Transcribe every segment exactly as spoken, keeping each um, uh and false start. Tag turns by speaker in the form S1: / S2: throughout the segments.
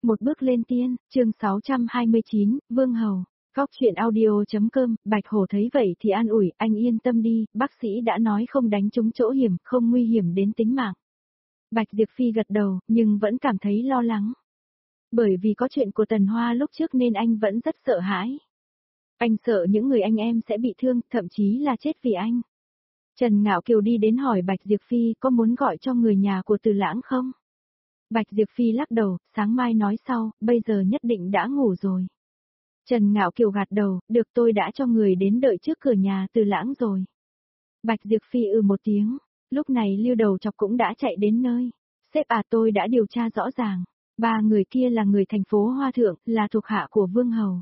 S1: Một bước lên tiên, chương sáu trăm hai mươi chín, Vương Hầu. Góc chuyện audio.com, Bạch Hổ thấy vậy thì an ủi, anh yên tâm đi, bác sĩ đã nói không đánh trúng chỗ hiểm, không nguy hiểm đến tính mạng. Bạch Diệp Phi gật đầu, nhưng vẫn cảm thấy lo lắng. Bởi vì có chuyện của Tần Hoa lúc trước nên anh vẫn rất sợ hãi. Anh sợ những người anh em sẽ bị thương, thậm chí là chết vì anh. Trần Ngạo Kiều đi đến hỏi Bạch Diệp Phi có muốn gọi cho người nhà của Từ Lãng không? Bạch Diệp Phi lắc đầu, sáng mai nói sau, bây giờ nhất định đã ngủ rồi. Trần Ngạo Kiều gật đầu, được tôi đã cho người đến đợi trước cửa nhà Từ Lãng rồi. Bạch Diệp Phi ừ một tiếng, lúc này Lưu Đầu Chọc cũng đã chạy đến nơi. Sếp à, tôi đã điều tra rõ ràng, ba người kia là người thành phố Hoa Thượng, là thuộc hạ của Vương Hầu.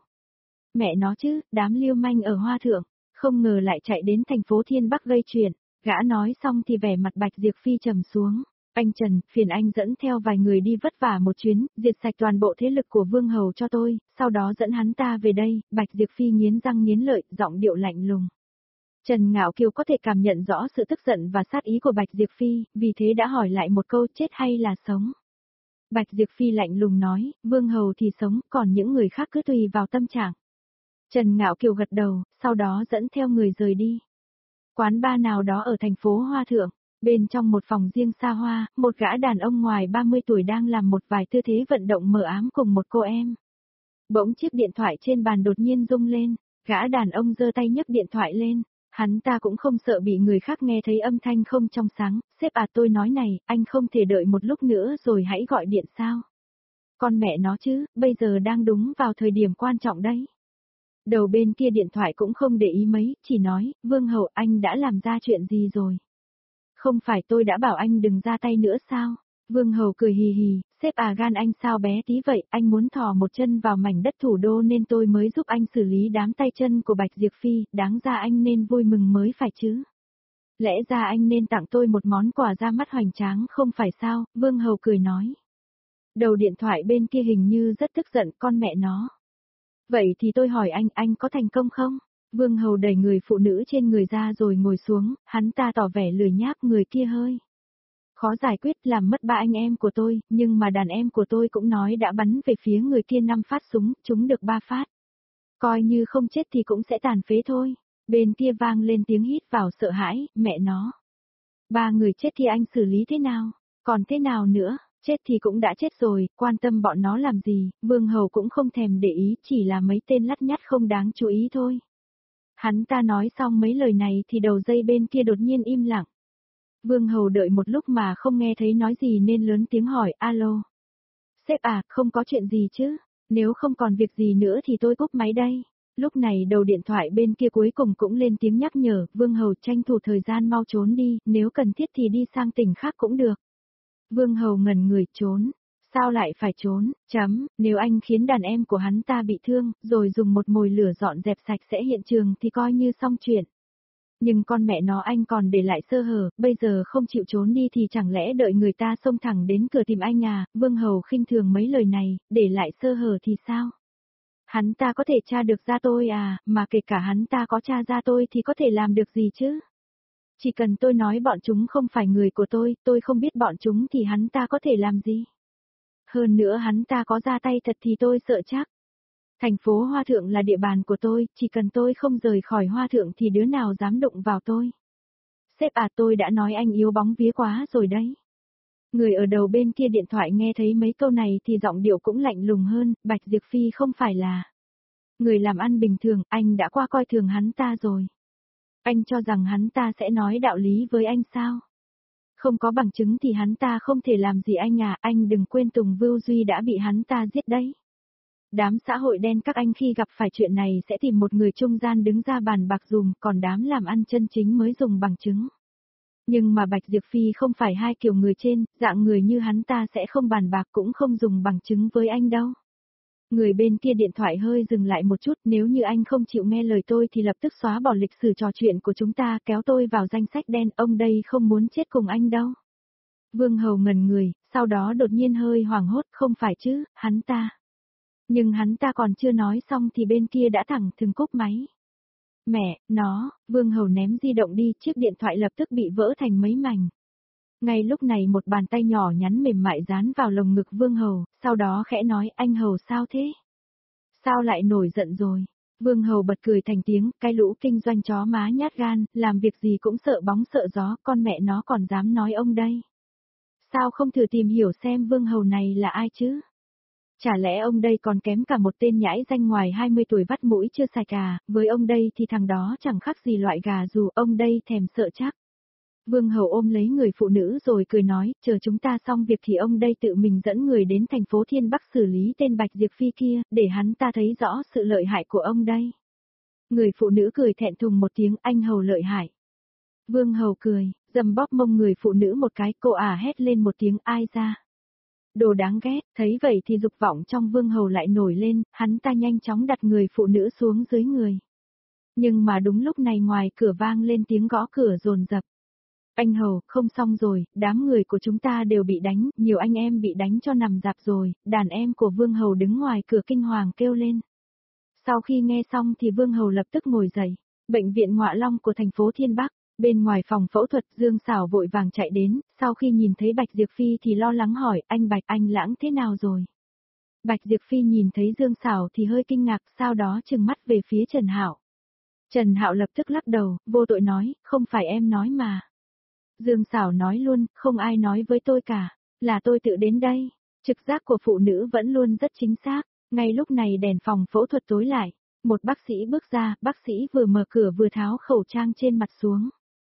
S1: Mẹ nó chứ, đám lưu manh ở Hoa Thượng, không ngờ lại chạy đến thành phố Thiên Bắc gây chuyện. Gã nói xong thì vẻ mặt Bạch Diệp Phi trầm xuống. Anh Trần, phiền anh dẫn theo vài người đi vất vả một chuyến, diệt sạch toàn bộ thế lực của Vương Hầu cho tôi, sau đó dẫn hắn ta về đây. Bạch Diệp Phi nghiến răng nghiến lợi, giọng điệu lạnh lùng. Trần Ngạo Kiều có thể cảm nhận rõ sự tức giận và sát ý của Bạch Diệp Phi, vì thế đã hỏi lại một câu, chết hay là sống. Bạch Diệp Phi lạnh lùng nói, Vương Hầu thì sống, còn những người khác cứ tùy vào tâm trạng. Trần Ngạo Kiều gật đầu, sau đó dẫn theo người rời đi. Quán bar nào đó ở thành phố Hoa Thượng. Bên trong một phòng riêng xa hoa, một gã đàn ông ngoài ba mươi tuổi đang làm một vài tư thế vận động mờ ám cùng một cô em. Bỗng chiếc điện thoại trên bàn đột nhiên rung lên, gã đàn ông giơ tay nhấc điện thoại lên, hắn ta cũng không sợ bị người khác nghe thấy âm thanh không trong sáng, sếp à tôi nói này, anh không thể đợi một lúc nữa rồi hãy gọi điện sao? Con mẹ nó chứ, bây giờ đang đúng vào thời điểm quan trọng đấy. Đầu bên kia điện thoại cũng không để ý mấy, chỉ nói, Vương Hầu anh đã làm ra chuyện gì rồi? Không phải tôi đã bảo anh đừng ra tay nữa sao? Vương Hầu cười hì hì, sếp à gan anh sao bé tí vậy, anh muốn thò một chân vào mảnh đất thủ đô nên tôi mới giúp anh xử lý đám tay chân của Bạch Diệp Phi, đáng ra anh nên vui mừng mới phải chứ. Lẽ ra anh nên tặng tôi một món quà ra mắt hoành tráng không phải sao, Vương Hầu cười nói. Đầu điện thoại bên kia hình như rất tức giận con mẹ nó. Vậy thì tôi hỏi anh, anh có thành công không? Vương Hầu đẩy người phụ nữ trên người ra rồi ngồi xuống, hắn ta tỏ vẻ lười nhác người kia hơi. Khó giải quyết làm mất ba anh em của tôi, nhưng mà đàn em của tôi cũng nói đã bắn về phía người kia năm phát súng, chúng được ba phát. Coi như không chết thì cũng sẽ tàn phế thôi. Bên kia vang lên tiếng hít vào sợ hãi, mẹ nó. Ba người chết thì anh xử lý thế nào? Còn thế nào nữa? Chết thì cũng đã chết rồi, quan tâm bọn nó làm gì, Vương Hầu cũng không thèm để ý, chỉ là mấy tên lắt nhắt không đáng chú ý thôi. Hắn ta nói xong mấy lời này thì đầu dây bên kia đột nhiên im lặng. Vương Hầu đợi một lúc mà không nghe thấy nói gì nên lớn tiếng hỏi, alo. Sếp à, không có chuyện gì chứ, nếu không còn việc gì nữa thì tôi cúp máy đây. Lúc này đầu điện thoại bên kia cuối cùng cũng lên tiếng nhắc nhở, Vương Hầu tranh thủ thời gian mau trốn đi, nếu cần thiết thì đi sang tỉnh khác cũng được. Vương Hầu ngẩn người trốn. Sao lại phải trốn, chấm, nếu anh khiến đàn em của hắn ta bị thương, rồi dùng một mồi lửa dọn dẹp sạch sẽ hiện trường thì coi như xong chuyện. Nhưng con mẹ nó anh còn để lại sơ hở, bây giờ không chịu trốn đi thì chẳng lẽ đợi người ta xông thẳng đến cửa tìm anh à, Vương Hầu khinh thường mấy lời này, để lại sơ hở thì sao? Hắn ta có thể tra được ra tôi à, mà kể cả hắn ta có tra ra tôi thì có thể làm được gì chứ? Chỉ cần tôi nói bọn chúng không phải người của tôi, tôi không biết bọn chúng thì hắn ta có thể làm gì? Hơn nữa hắn ta có ra tay thật thì tôi sợ chắc. Thành phố Hoa Thượng là địa bàn của tôi, chỉ cần tôi không rời khỏi Hoa Thượng thì đứa nào dám đụng vào tôi. Sếp à tôi đã nói anh yếu bóng vía quá rồi đấy. Người ở đầu bên kia điện thoại nghe thấy mấy câu này thì giọng điệu cũng lạnh lùng hơn, Bạch Diệp Phi không phải là người làm ăn bình thường, anh đã qua coi thường hắn ta rồi. Anh cho rằng hắn ta sẽ nói đạo lý với anh sao? Không có bằng chứng thì hắn ta không thể làm gì anh à, anh đừng quên Tùng Vưu Duy đã bị hắn ta giết đấy. Đám xã hội đen các anh khi gặp phải chuyện này sẽ tìm một người trung gian đứng ra bàn bạc dùm, còn đám làm ăn chân chính mới dùng bằng chứng. Nhưng mà Bạch Diệp Phi không phải hai kiểu người trên, dạng người như hắn ta sẽ không bàn bạc cũng không dùng bằng chứng với anh đâu. Người bên kia điện thoại hơi dừng lại một chút, nếu như anh không chịu nghe lời tôi thì lập tức xóa bỏ lịch sử trò chuyện của chúng ta, kéo tôi vào danh sách đen, ông đây không muốn chết cùng anh đâu. Vương Hầu ngẩn người, sau đó đột nhiên hơi hoảng hốt, không phải chứ, hắn ta. Nhưng hắn ta còn chưa nói xong thì bên kia đã thẳng thừng cúp máy. Mẹ, nó, Vương Hầu ném di động đi, chiếc điện thoại lập tức bị vỡ thành mấy mảnh. Ngay lúc này một bàn tay nhỏ nhắn mềm mại dán vào lồng ngực Vương Hầu, sau đó khẽ nói anh Hầu sao thế? Sao lại nổi giận rồi? Vương Hầu bật cười thành tiếng, cái lũ kinh doanh chó má nhát gan, làm việc gì cũng sợ bóng sợ gió, con mẹ nó còn dám nói ông đây. Sao không thử tìm hiểu xem Vương Hầu này là ai chứ? Chả lẽ ông đây còn kém cả một tên nhãi danh ngoài hai mươi tuổi vắt mũi chưa sạch à, với ông đây thì thằng đó chẳng khác gì loại gà dù ông đây thèm sợ chắc. Vương Hầu ôm lấy người phụ nữ rồi cười nói, chờ chúng ta xong việc thì ông đây tự mình dẫn người đến thành phố Thiên Bắc xử lý tên Bạch Diệp Phi kia, để hắn ta thấy rõ sự lợi hại của ông đây. Người phụ nữ cười thẹn thùng một tiếng, anh Hầu lợi hại. Vương Hầu cười, dầm bóp mông người phụ nữ một cái, cô ả hét lên một tiếng ai ra. Đồ đáng ghét, thấy vậy thì dục vọng trong Vương Hầu lại nổi lên, hắn ta nhanh chóng đặt người phụ nữ xuống dưới người. Nhưng mà đúng lúc này ngoài cửa vang lên tiếng gõ cửa dồn dập. Anh Hầu, không xong rồi, đám người của chúng ta đều bị đánh, nhiều anh em bị đánh cho nằm rạp rồi, đàn em của Vương Hầu đứng ngoài cửa kinh hoàng kêu lên. Sau khi nghe xong thì Vương Hầu lập tức ngồi dậy. Bệnh viện Ngọa Long của thành phố Thiên Bắc, bên ngoài phòng phẫu thuật Dương Sảo vội vàng chạy đến, sau khi nhìn thấy Bạch Diệp Phi thì lo lắng hỏi, anh Bạch anh Lãng thế nào rồi? Bạch Diệp Phi nhìn thấy Dương Sảo thì hơi kinh ngạc, sau đó trừng mắt về phía Trần Hạo. Trần Hạo lập tức lắc đầu, vô tội nói, không phải em nói mà. Dương Sảo nói luôn, không ai nói với tôi cả, là tôi tự đến đây. Trực giác của phụ nữ vẫn luôn rất chính xác, ngay lúc này đèn phòng phẫu thuật tối lại. Một bác sĩ bước ra, bác sĩ vừa mở cửa vừa tháo khẩu trang trên mặt xuống.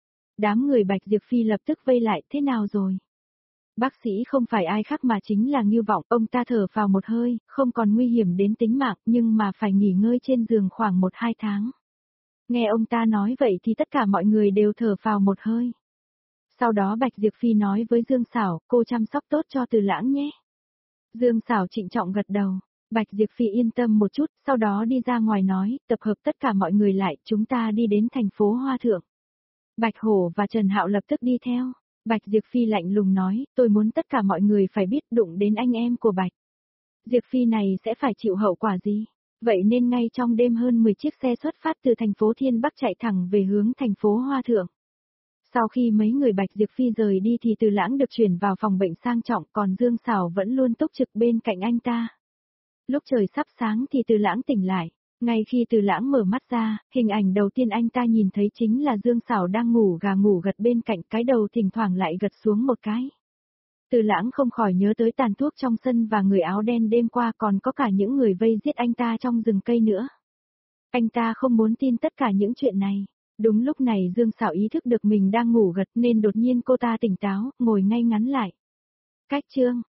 S1: Đám người Bạch Diệp Phi lập tức vây lại, thế nào rồi? Bác sĩ không phải ai khác mà chính là Ngưu Vọng, ông ta thở phào một hơi, không còn nguy hiểm đến tính mạng nhưng mà phải nghỉ ngơi trên giường khoảng một hai tháng. Nghe ông ta nói vậy thì tất cả mọi người đều thở phào một hơi. Sau đó Bạch Diệp Phi nói với Dương Sảo, cô chăm sóc tốt cho Từ Lãng nhé. Dương Sảo trịnh trọng gật đầu. Bạch Diệp Phi yên tâm một chút, sau đó đi ra ngoài nói, tập hợp tất cả mọi người lại, chúng ta đi đến thành phố Hoa Thượng. Bạch Hổ và Trần Hạo lập tức đi theo. Bạch Diệp Phi lạnh lùng nói, tôi muốn tất cả mọi người phải biết đụng đến anh em của Bạch Diệp Phi này sẽ phải chịu hậu quả gì. Vậy nên ngay trong đêm hơn mười chiếc xe xuất phát từ thành phố Thiên Bắc chạy thẳng về hướng thành phố Hoa Thượng. Sau khi mấy người Bạch Diệp Phi rời đi thì Từ Lãng được chuyển vào phòng bệnh sang trọng, còn Dương Sảo vẫn luôn túc trực bên cạnh anh ta. Lúc trời sắp sáng thì Từ Lãng tỉnh lại. Ngay khi Từ Lãng mở mắt ra, hình ảnh đầu tiên anh ta nhìn thấy chính là Dương Sảo đang ngủ gà ngủ gật bên cạnh, cái đầu thỉnh thoảng lại gật xuống một cái. Từ Lãng không khỏi nhớ tới tàn thuốc trong sân và người áo đen đêm qua, còn có cả những người vây giết anh ta trong rừng cây nữa. Anh ta không muốn tin tất cả những chuyện này. Đúng lúc này Dương Sảo ý thức được mình đang ngủ gật nên đột nhiên cô ta tỉnh táo, ngồi ngay ngắn lại. Cách chương